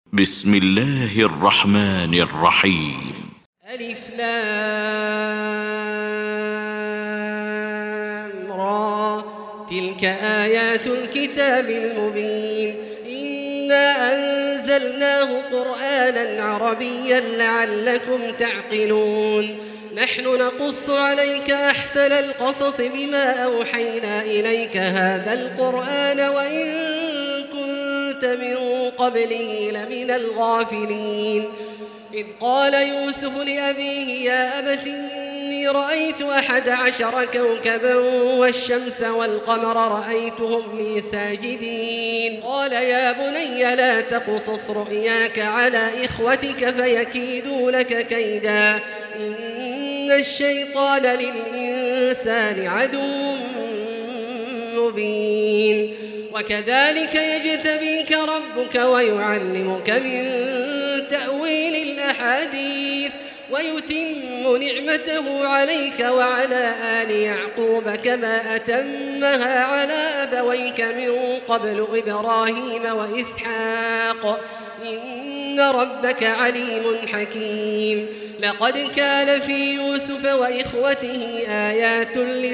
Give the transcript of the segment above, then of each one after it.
بسم الله الرحمن الرحيم. ألف لام را، تلك آيات الكتاب المبين. إنا أنزلناه قرآنا عربيا لعلكم تعقلون. نحن نقص عليك أحسن القصص بما أوحينا إليك هذا القرآن وإن كنت من قبله لمن الغافلين. إذ قال يوسف لأبيه يا أبت إني رأيت 11 كوكبا والشمس والقمر رأيتهم لي ساجدين. قال يا بني لا تقصص رؤياك على إخوتك فيكيدوا لك كيدا إن الشيطان للإنسان عدو مبين. وكذلك يجتبيك ربك ويعلمك من تأويل الأحاديث ويتم نعمته عليك وعلى آل يعقوب كما أتمها على أبويك من قبل إبراهيم وإسحاق إن ربك عليم حكيم. لقد كان في يوسف وإخوته آيات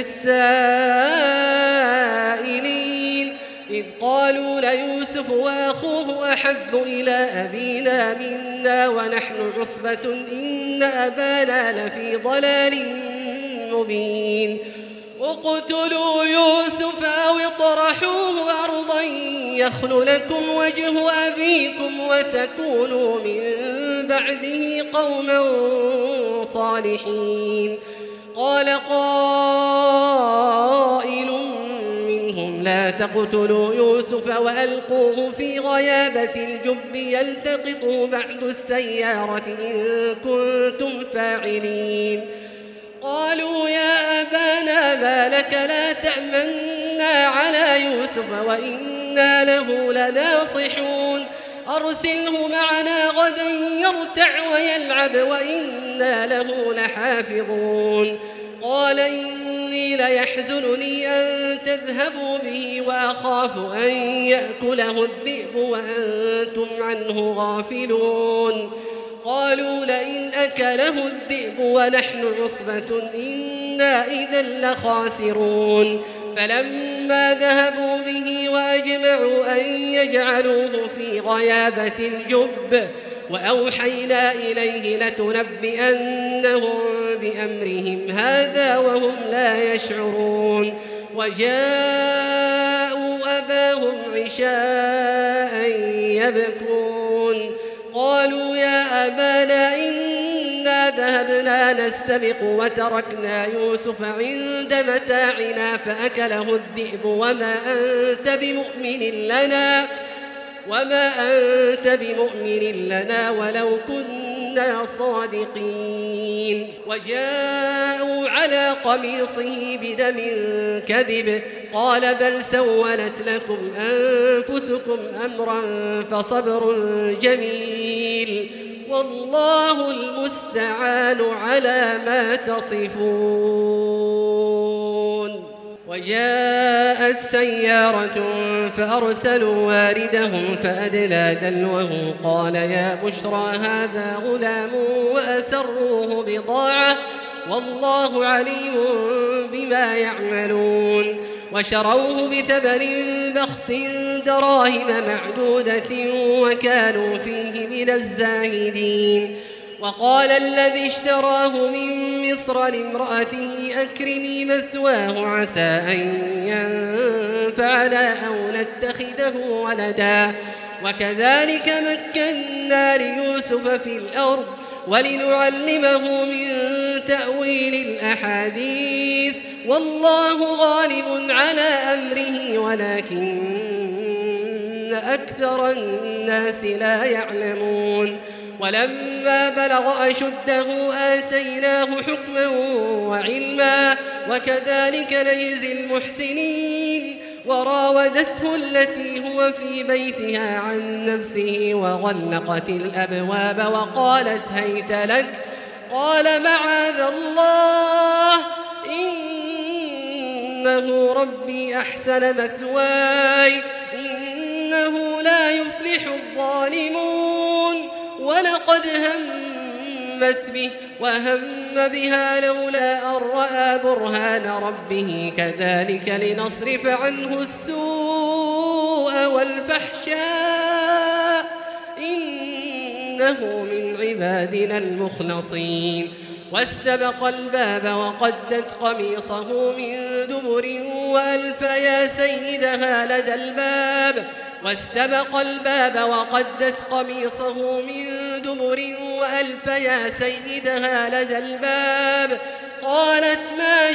للسائلين إذ قالوا ليوسف وأخوه أحب إلى أبينا منا ونحن عصبة إن أبانا لفي ضلال مبين. اقتلوا يوسف أو اطرحوه أرضا يخل لكم وجه أبيكم وتكونوا من بعده قوما صالحين. قال قائل منهم لا تقتلوا يوسف وألقوه في غيابة الجب يلتقطه بعض السيارة إن كنتم فاعلين. قالوا يا أبانا ما لك لا تأمنا على يوسف وإنا له لناصحون أرسله معنا غدا يرتع ويلعب وإنا له لحافظون. قال إني ليحزنني أن تذهبوا به وأخاف أن يأكله الذئب وأنتم عنه غافلون. قالوا لئن أكله الذئب ونحن عصبة إنا إذا لخاسرون. فلما ذهبوا به وأجمعوا أن يجعلوه في غيابة الجب وأوحينا إليه لتنبئنهم بأمرهم هذا وهم لا يشعرون. وجاءوا أباهم عشاء يبكون. قالوا يا أبانا إنا ذهبنا نستبق وتركنا يوسف عند متاعنا فأكله الذئب وما أنت بمؤمن لنا ولو كنا صادقين. وجاءوا على قميصه بدم كذب قال بل سولت لكم أنفسكم أمرا فصبر جميل والله المستعان على ما تصفون. وجاءت سيارة فأرسلوا واردهم فأدلى دلوه قال يا بشرى هذا غلام وأسروه بضاعة والله عليم بما يعملون. وشروه بثمن بخس دراهم معدودة وكانوا فيه من الزاهدين. وقال الذي اشتراه من مصر لامرأته أكرمي مثواه عسى أن ينفعنا أو نتخذه ولدا. وكذلك مكنا ليوسف في الأرض ولنعلمه من تأويل الأحاديث والله غالب على أمره ولكن أكثر الناس لا يعلمون. ولما بلغ أشده آتيناه حكما وعلما وكذلك نجزي المحسنين. وراودته التي هو في بيتها عن نفسه وغلقت الأبواب وقالت هيت لك قال معاذ الله إنه ربي أحسن مثواي إنه لا يفلح الظالمون. ولقد همت به وهم بها لولا أن رأى برهان ربه كذلك لنصرف عنه السوء والفحشاء إنه من عبادنا المخلصين واستبق الباب وقدت قميصه من دبر وألف يا سيدها لدى الباب واستبق الباب وقدت قميصه من دبر وألف يا سيدها لدى الباب قالت ما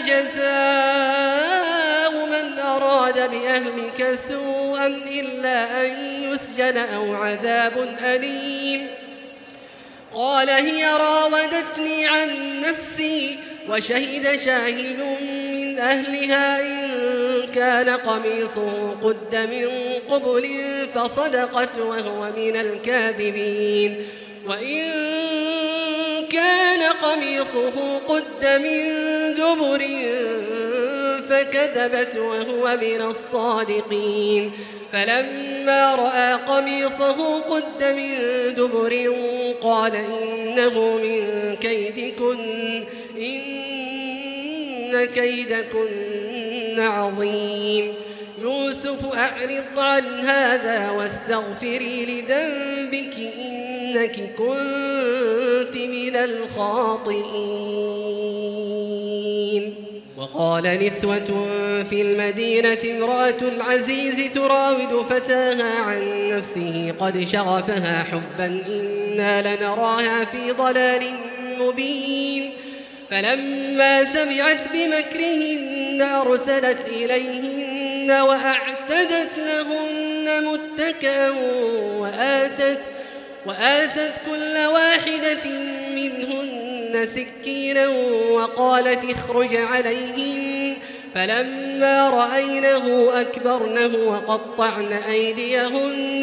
جزاء من أراد بأهلك سوءا إلا أن يسجن أو عذاب أليم قال هي راودتني عن نفسي وشهد شاهد من أهلها إن كان قميصه قد من قبل فصدقت وهو من الكاذبين وإن كان قميصه قد من دبر فكذبت وهو من الصادقين فلما رأى قميصه قد من دبر قال إنه من كيدكن إن كيدكن عظيم يوسف أعرض عن هذا واستغفري لذنبك إنك كنت من الخاطئين وقال نسوة في المدينة امرأة العزيز تراود فتاها عن نفسه قد شغفها حبا إنا لنراها في ضلال مبين فلما سمعت بمكرهن أرسلت إليهن وأعتدت لهن متكئا وآتت كل واحدة منهن سكينا وقالت اخرج عليهن فلما رأينه أكبرنه وقطعن أيديهن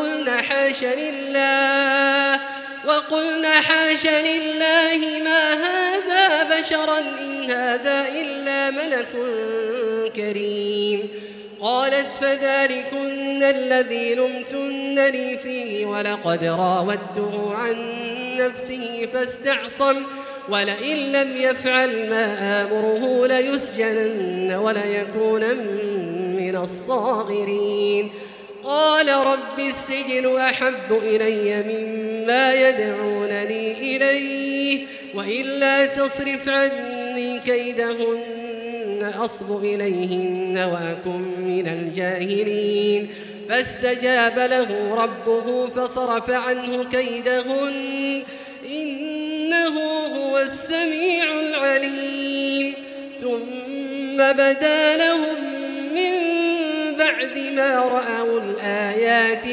وقلن حاش لله ما هذا بشرا إن هذا إلا ملك كريم قالت فذلكن الذي لمتنني فيه ولقد راودته عن نفسه فاستعصم ولئن لم يفعل ما آمره ليسجنن وليكونن من الصاغرين قال رب السجن أحب إلي مما يدعونني إليه وإلا تصرف عني كيدهن أصب إليهن وأكن من الجاهلين فاستجاب له ربه فصرف عنه كيدهن إنه هو السميع العليم ثم بدا لهم من بعد ما رأوا الآيات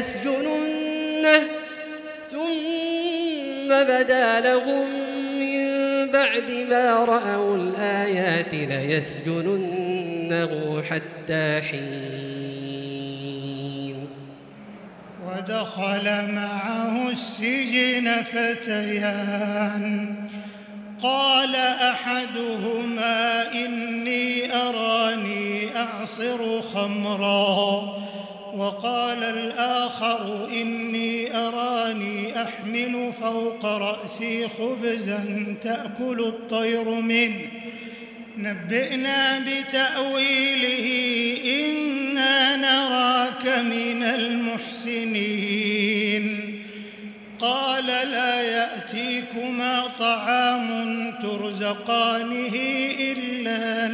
ليسجننه حتى حين ودخل معه السجن فتيان قال أحدهما إني أراني أعصر خمرا وقال الآخر إني أراني أحمل فوق رأسي خبزا تأكل الطير منه نبئنا بتأويله إنا نراك من المحسنين قال لا يأتيكما طعام ترزقانه إلا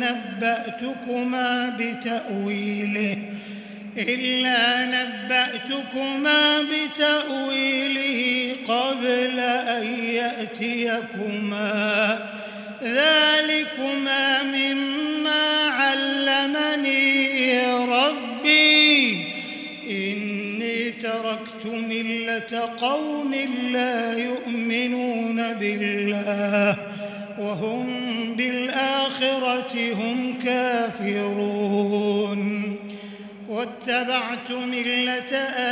نبأتكما بتأويله قبل أن يأتيكما ذلكما مما علمني ربي إني تركت ملة قوم لا يؤمنون بالله وهم بالآخرة هم كافرون واتبعت ملة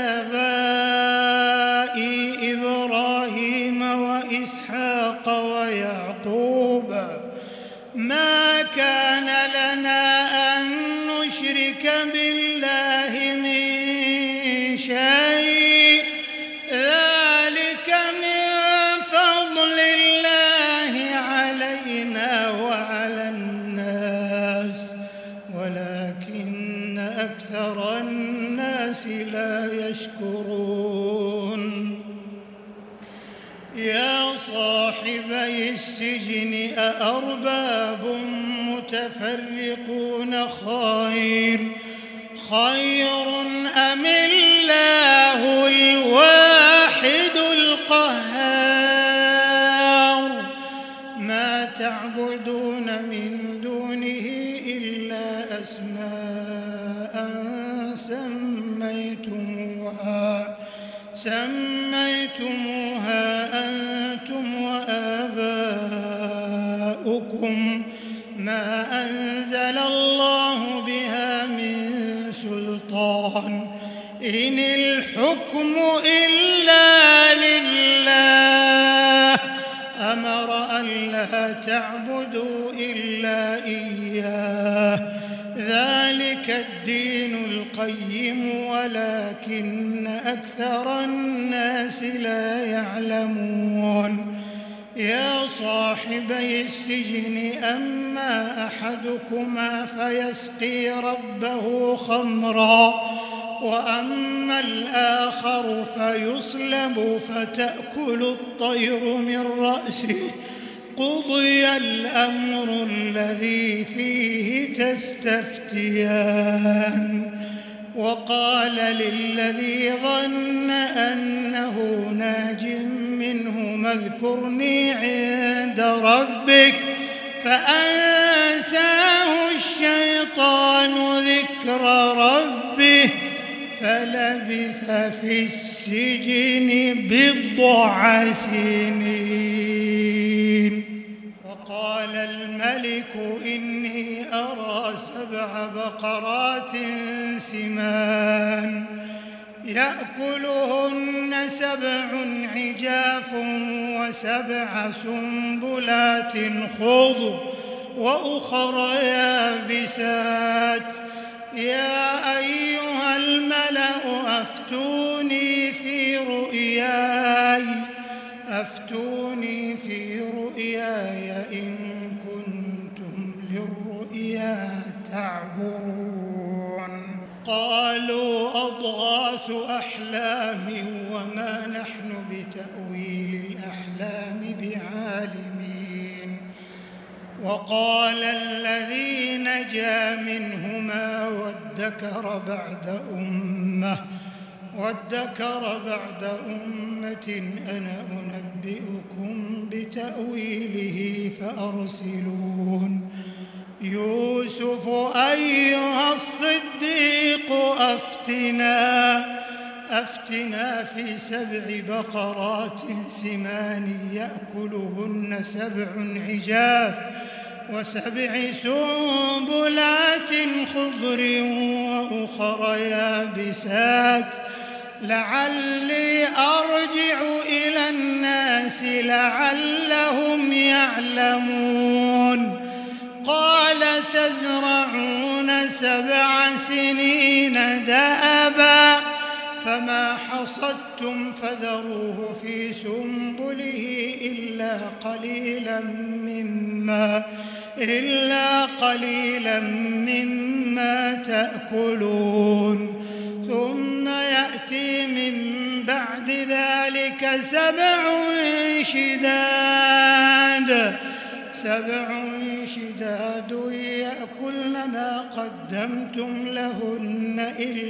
آبائي إبراهيم وإسحاق ويعقوب ما كان لنا أن نشرك بالله من شيء ذلك تشكرون يا صاحبي السجن أأرباب متفرقون خير أم الله الواحد القهار ما تعبدون من دونه إلا أسماء سميتموها أنتم وآباؤكم ما أنزل الله بها من سلطان إن الحكم إلا لله أمر ألا تعبدوا إلا إياه ذلك الدين القيم ولكن أكثر الناس لا يعلمون يا صاحبي السجن أما أحدكما فيسقي ربه خمرا وأما الآخر فيصلب فتأكل الطير من رأسه قضي الأمر الذي فيه تستفتيان وقال للذي ظن أنه ناج منهما اذكرني عند ربك فأنساه الشيطان ذكر ربه فلبث في السجن بضع سنين وقال الملك إني أرى 7 بقرات سمان يأكلهن 7 عجاف و7 سنبلات خضر وأخر يابسات يا أيها الملأ أفتوني في رؤياي إن كنتم للرؤيا تعبرون قالوا أضغاث أحلام وما نحن بتأويل الأحلام بعالمين وقال الذي نجا منهما وادكر بعد أمة أنا أنبئكم بتأويله فأرسلون يوسف أيها الصديق أفتنا في 7 بقرات سمان يأكلهن 7 عجاف و7 سنبلات خضر وأخر يابسات لعلي أرجع إلى الناس لعلهم يعلمون قال تزرعون 7 سنين دأبا فما حصدتم فذروه في سنبله إلا قليلا مما تأكلون ثم يأتي من بعد ذلك 7 شداد يأكلن ما قدمتم لهن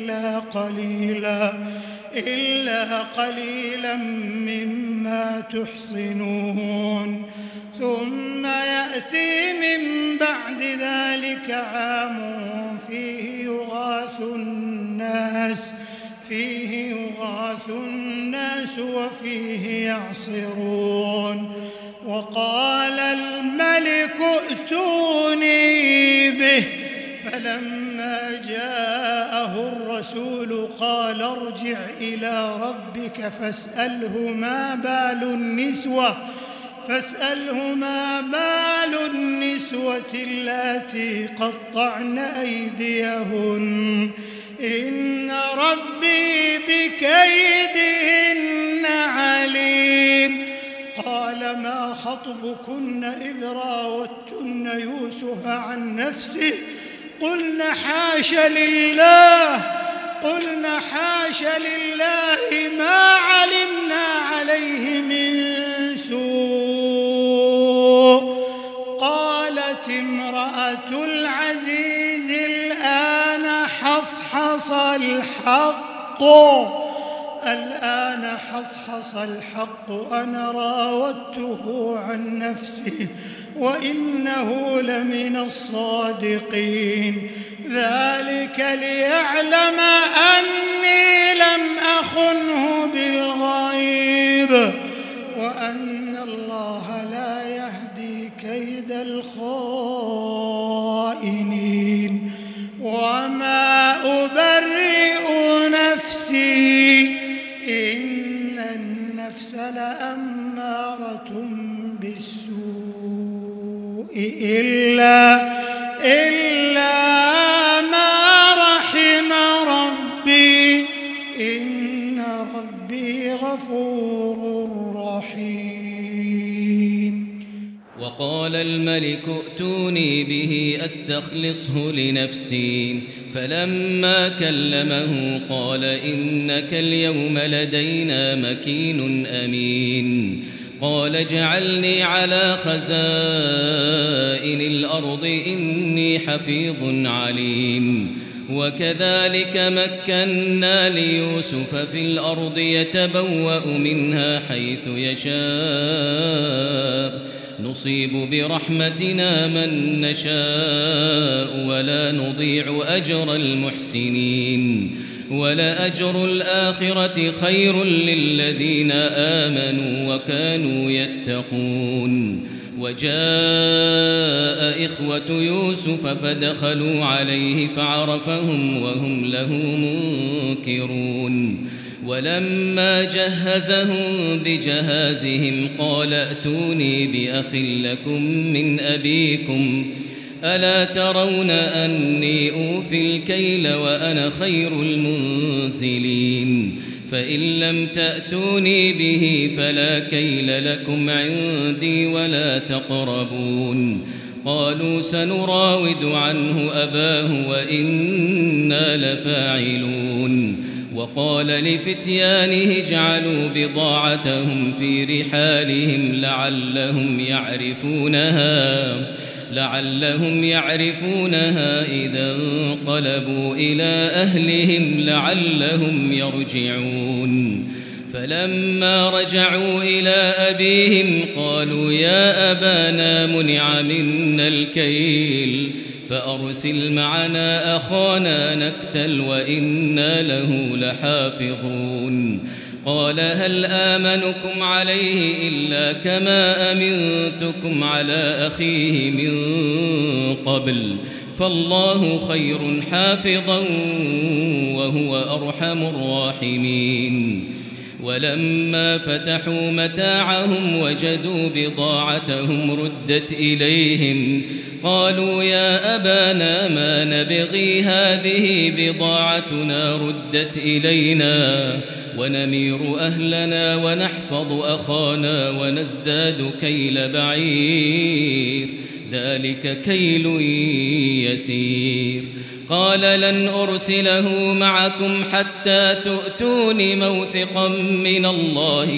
إلا قليلا مما تحصنون ثم يأتي من بعد ذلك عام فيه يغاث الناس وفيه يعصرون وقال الملك ائتوني به فلما جاءه الرسول قال ارجع إلى ربك فاسأله ما بال النسوة اللاتي قطعن أيديهن إن ربي بكيدهن عليم قال ما خطبكن إذ راوتن يوسف عن نفسه قلن فقلنا حاش لله ما علمنا عليه من سوء. قالت امرأة العزيز الآن حصحص الحق أنا راودته عن نفسه وإنه لمن الصادقين. ذلك ليعلم أني لم أخنه بالغيب وأن الله لا يهدي كيد الخائنين. وما أبرئ نفسي إن النفس لأمارة بالسوء إلا ما رحم ربي إن ربي غفور رحيم. وقال الملك ائتوني به أستخلصه لنفسي فلما كلمه قال إنك اليوم لدينا مكين أمين. قال اجعلني على خزائن الأرض إني حفيظ عليم. وكذلك مكنا ليوسف في الأرض يتبوأ منها حيث يشاء نصيب برحمتنا من نشاء ولا نضيع أجر المحسنين. ولأجر الآخرة خير للذين آمنوا وكانوا يتقون. وجاء إخوة يوسف فدخلوا عليه فعرفهم وهم له منكرون. ولما جهزهم بجهازهم قال ائتوني بأخ لكم من أبيكم ألا ترون أني أوفي الكيل وأنا خير المنزلين. فإن لم تأتوني به فلا كيل لكم عندي ولا تقربون. قالوا سنراود عنه أباه وإنا لفاعلون. وقال لفتيانه اجعلوا بضاعتهم في رحالهم لعلهم يعرفونها إذا انقلبوا إلى أهلهم لعلهم يرجعون. فلما رجعوا إلى أبيهم قالوا يا أبانا منع منا الكيل فأرسل معنا أخانا نكتل وإنا له لحافظون. قال هل آمنكم عليه إلا كما أمنتكم على أخيه من قبل فالله خير حافظا وهو أرحم الراحمين. ولما فتحوا متاعهم وجدوا بضاعتهم ردت إليهم قالوا يا أبانا ما نبغي هذه بضاعتنا ردت إلينا ونمير أهلنا ونحفظ أخانا ونزداد كيل بعير ذلك كيل يسير. قال لن أرسله معكم حتى تؤتون موثقا من الله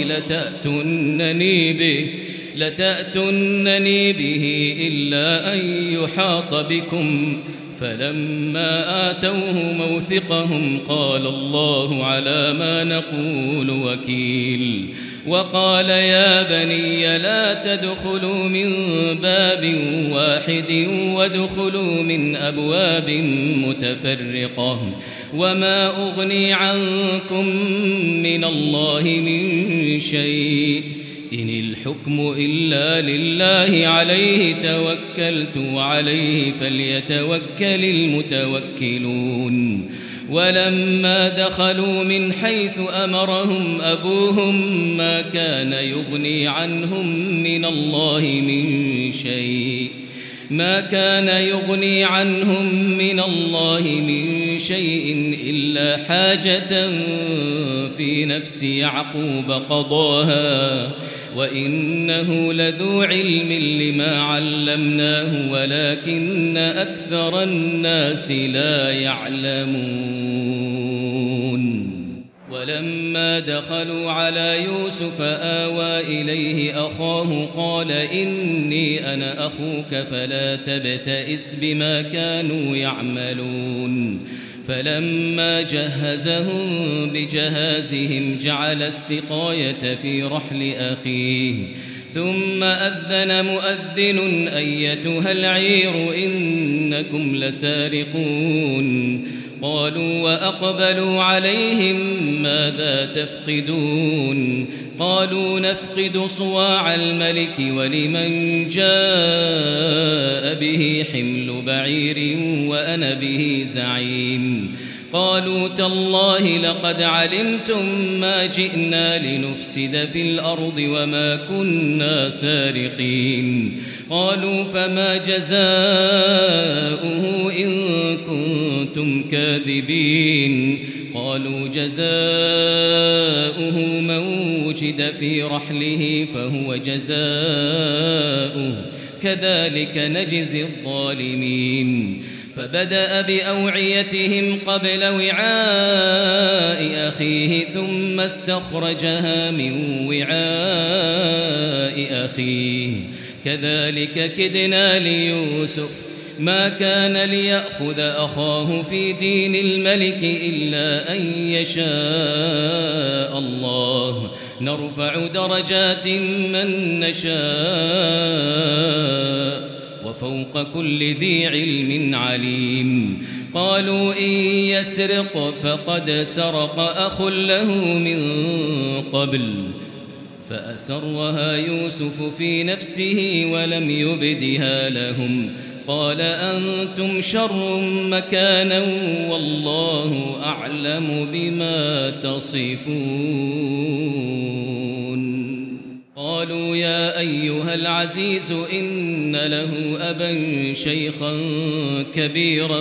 لتأتونني به إلا أن يحاط بكم. فلما آتوه موثقهم قال الله على ما نقول وكيل. وقال يا بني لا تدخلوا من باب واحد وادخلوا من أبواب متفرقة وما أغني عنكم من الله من شيء إن الحكم إلا لله عليه توكلت وعليه فليتوكل المتوكلون. ولما دخلوا من حيث أمرهم أبوهم ما كان يغني عنهم من الله من شيء ما كان يغني عنهم من الله من شيء إلا حاجة في نفس يعقوب قضاها وإنه لذو علم لما علمناه ولكن أكثر الناس لا يعلمون. ولما دخلوا على يوسف آوى إليه أخاه قال إني أنا أخوك فلا تبتئس بما كانوا يعملون. فلما جهزهم بجهازهم جعل السقاية في رحل أخيه ثم أذن مؤذن أيتها العير إنكم لسارقون. قالوا وأقبلوا عليهم ماذا تفقدون؟ قالوا نفقد صواع الملك ولمن جاء به حمل بعير وأنا به زعيم. قالوا تالله لقد علمتم ما جئنا لنفسد في الأرض وما كنا سارقين. قالوا فما جزاؤه إن كنتم كاذبين؟ قالوا جزاؤه من وجد في رحله فهو جزاؤه كذلك نجزي الظالمين. فبدأ بأوعيتهم قبل وعاء أخيه ثم استخرجها من وعاء أخيه كذلك كدنا ليوسف ما كان ليأخذ أخاه في دين الملك إلا أن يشاء الله نرفع درجات من نشاء وفوق كل ذي علم عليم. قالوا إن يسرق فقد سرق أخ له من قبل فأسرها يوسف في نفسه ولم يبدها لهم. قال أنتم شر مكانا والله أعلم بما تصفون. قالوا يا أيها العزيز إن له أبا شيخا كبيرا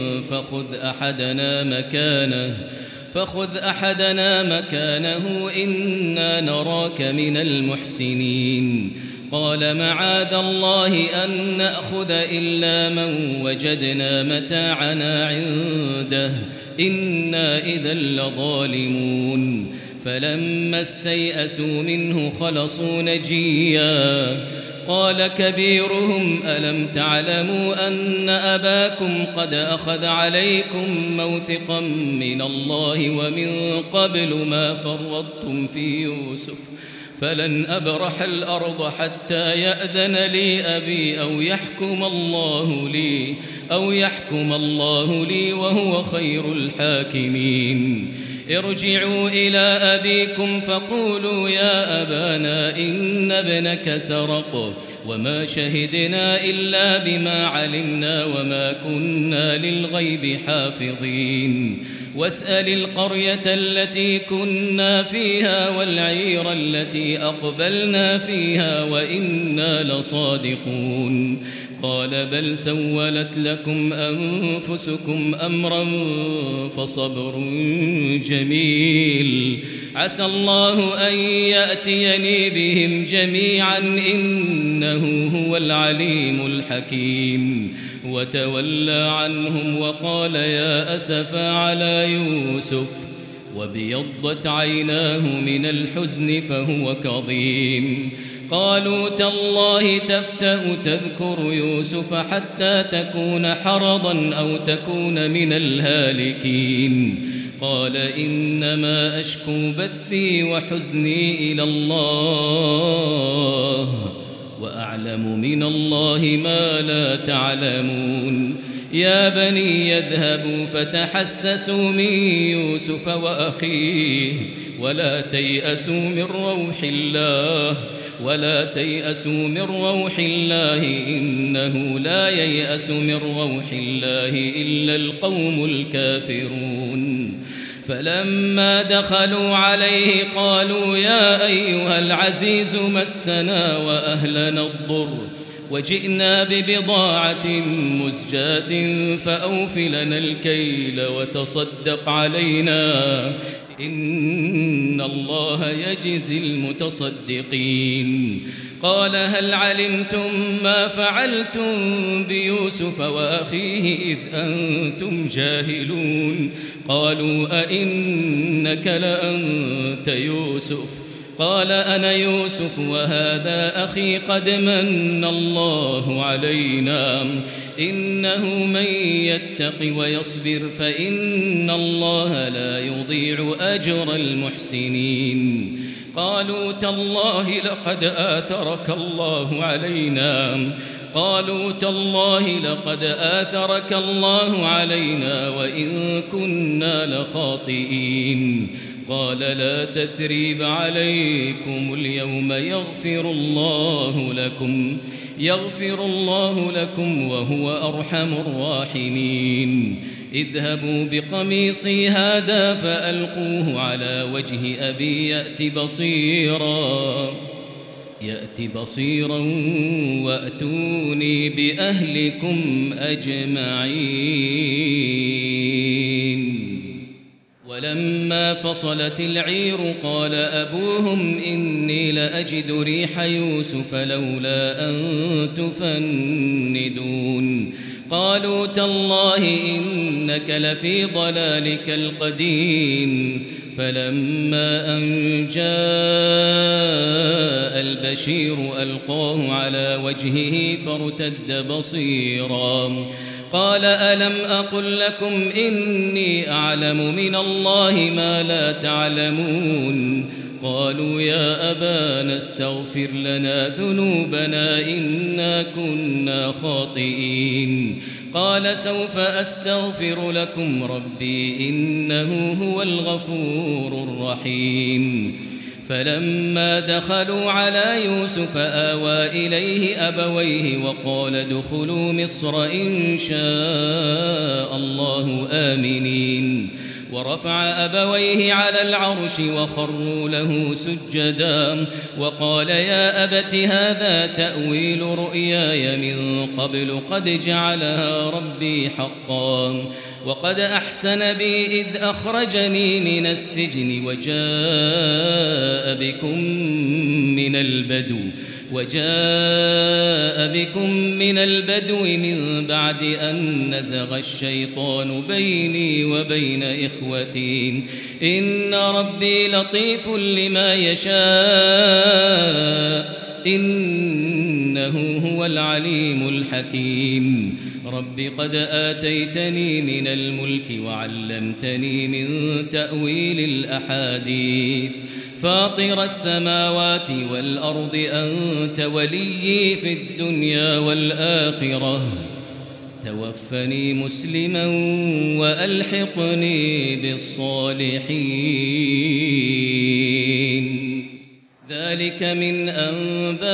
فخذ أحدنا مكانه إنا نراك من المحسنين. قال معاذ الله أن نأخذ إلا من وجدنا متاعنا عنده إنا إذا لظالمون. فلما استيئسوا منه خلصوا نجيا. قال كبيرهم ألم تعلموا أن أباكم قد أخذ عليكم موثقا من الله ومن قبل ما فرطتم في يوسف فلن أبرح الأرض حتى يأذن لي أبي أو يحكم الله لي وهو خير الحاكمين. ارجعوا إلى أبيكم فقولوا يا أبانا إن ابنك سرق وما شهدنا إلا بما علمنا وما كنا للغيب حافظين. واسأل القرية التي كنا فيها والعير التي أقبلنا فيها وإنا لصادقون. قال بل سولت لكم أنفسكم أمرا فصبر جميل عسى الله أن يأتيني بهم جميعا إنه هو العليم الحكيم. وتولى عنهم وقال يا أسفا على يوسف وابيضت عيناه من الحزن فهو كظيم. قالوا تالله تفتأ تذكر يوسف حتى تكون حرضا أو تكون من الهالكين. قال إنما أشكو بثي وحزني إلى الله وأعلم من الله ما لا تعلمون. يا بني يذهبوا فتحسسوا من يوسف وأخيه ولا تيأسوا من روح الله إنه لا ييأس من روح الله إلا القوم الكافرون. فلما دخلوا عليه قالوا يا أيها العزيز مسنا وأهلنا الضر وجئنا ببضاعة مزجاة فأوف لنا الكيل وتصدق علينا إن الله يجزي المتصدقين. قال هل علمتم ما فعلتم بيوسف وأخيه إذ أنتم جاهلون؟ قالوا أئنك لأنت يوسف؟ قال أنا يوسف وهذا أخي قد من الله علينا إنه من يتق ويصبر فإن الله لا يضيع أجر المحسنين. قالوا تالله لقد آثرك الله علينا وإن كنا لخاطئين. قال لا تثريب عليكم اليوم يغفر الله لكم وهو أرحم الراحمين. اذهبوا بقميصي هذا فألقوه على وجه أبي يأت بصيرا وأتوني بأهلكم أجمعين. ولما فصلت العير قال أبوهم إني لأجد ريح يوسف لولا أن تفندون. قالوا تالله إنك لفي ضلالك القديم. فلما أن جاء البشير ألقاه على وجهه فارتد بصيرا. قال ألم أقل لكم إني أعلم من الله ما لا تعلمون؟ قالوا يا أبانا استغفر لنا ذنوبنا إنا كنا خاطئين. قال سوف أستغفر لكم ربي إنه هو الغفور الرحيم. فلما دخلوا على يوسف آوى إليه أبويه وقال ادخلوا مصر إن شاء الله آمنين. ورفع أبويه على العرش وخروا له سجدا وقال يا أبت هذا تأويل رؤياي من قبل قد جعلها ربي حقا وقد أحسن بي إذ أخرجني من السجن وجاء بكم من البدو من بعد أن نزغ الشيطان بيني وبين إخوتي إن ربي لطيف لما يشاء إنه هو العليم الحكيم. رب قد آتيتني من الملك وعلمتني من تأويل الأحاديث فاطر السماوات والأرض أنت وليي في الدنيا والآخرة توفني مسلما وألحقني بالصالحين. ذلك من أنباء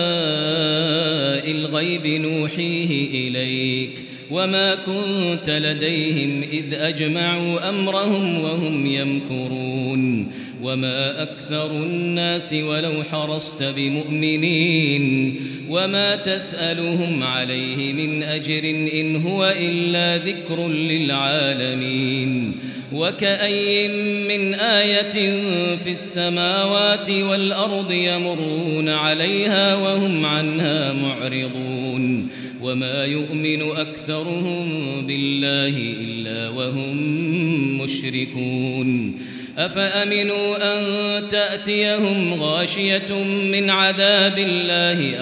الغيب نوحيه إليك وما كنت لديهم إذ أجمعوا أمرهم وهم يمكرون وما أكثر الناس ولو حرصت بمؤمنين وما تسألهم عليه من أجر إن هو إلا ذكر للعالمين. وكأي من آية في السماوات والأرض يمرون عليها وهم عنها معرضون وما يؤمن أكثرهم بالله إلا وهم مشركون. أفأمنوا أن تأتيهم غاشية من عذاب الله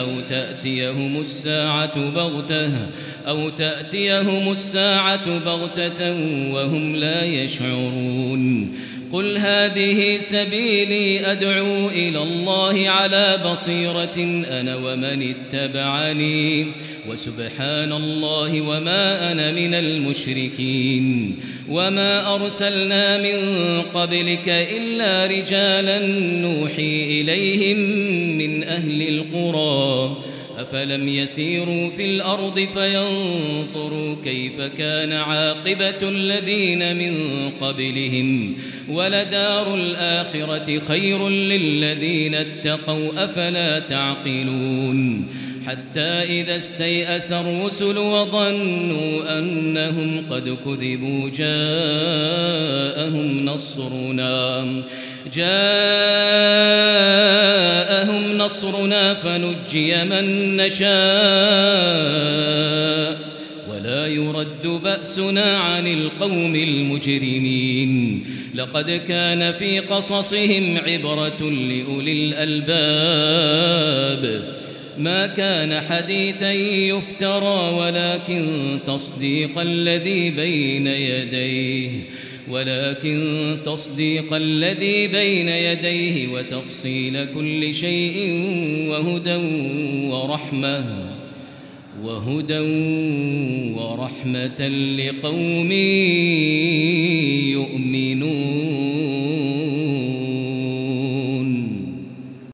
أو تأتيهم الساعة بغتة وهم لا يشعرون. قل هذه سبيلي أدعو إلى الله على بصيرة أنا ومن اتبعني وسبحان الله وما أنا من المشركين. وما أرسلنا من قبلك إلا رجالا نوحي إليهم من أهل القرى أفلم يسيروا في الأرض فينظروا كيف كان عاقبة الذين من قبلهم ولدار الآخرة خير للذين اتقوا أفلا تعقلون. حتى إذا استيأس الرسل وظنوا أنهم قد كذبوا جاءهم نصرنا فنجي من نشاء ولا يرد بأسنا عن القوم المجرمين. لقد كان في قصصهم عبرة لأولي الألباب ما كان حديثا يفترى ولكن تصديق الذي بين يديه وتفصيل كل شيء وهدى ورحمة لقوم يؤمنون.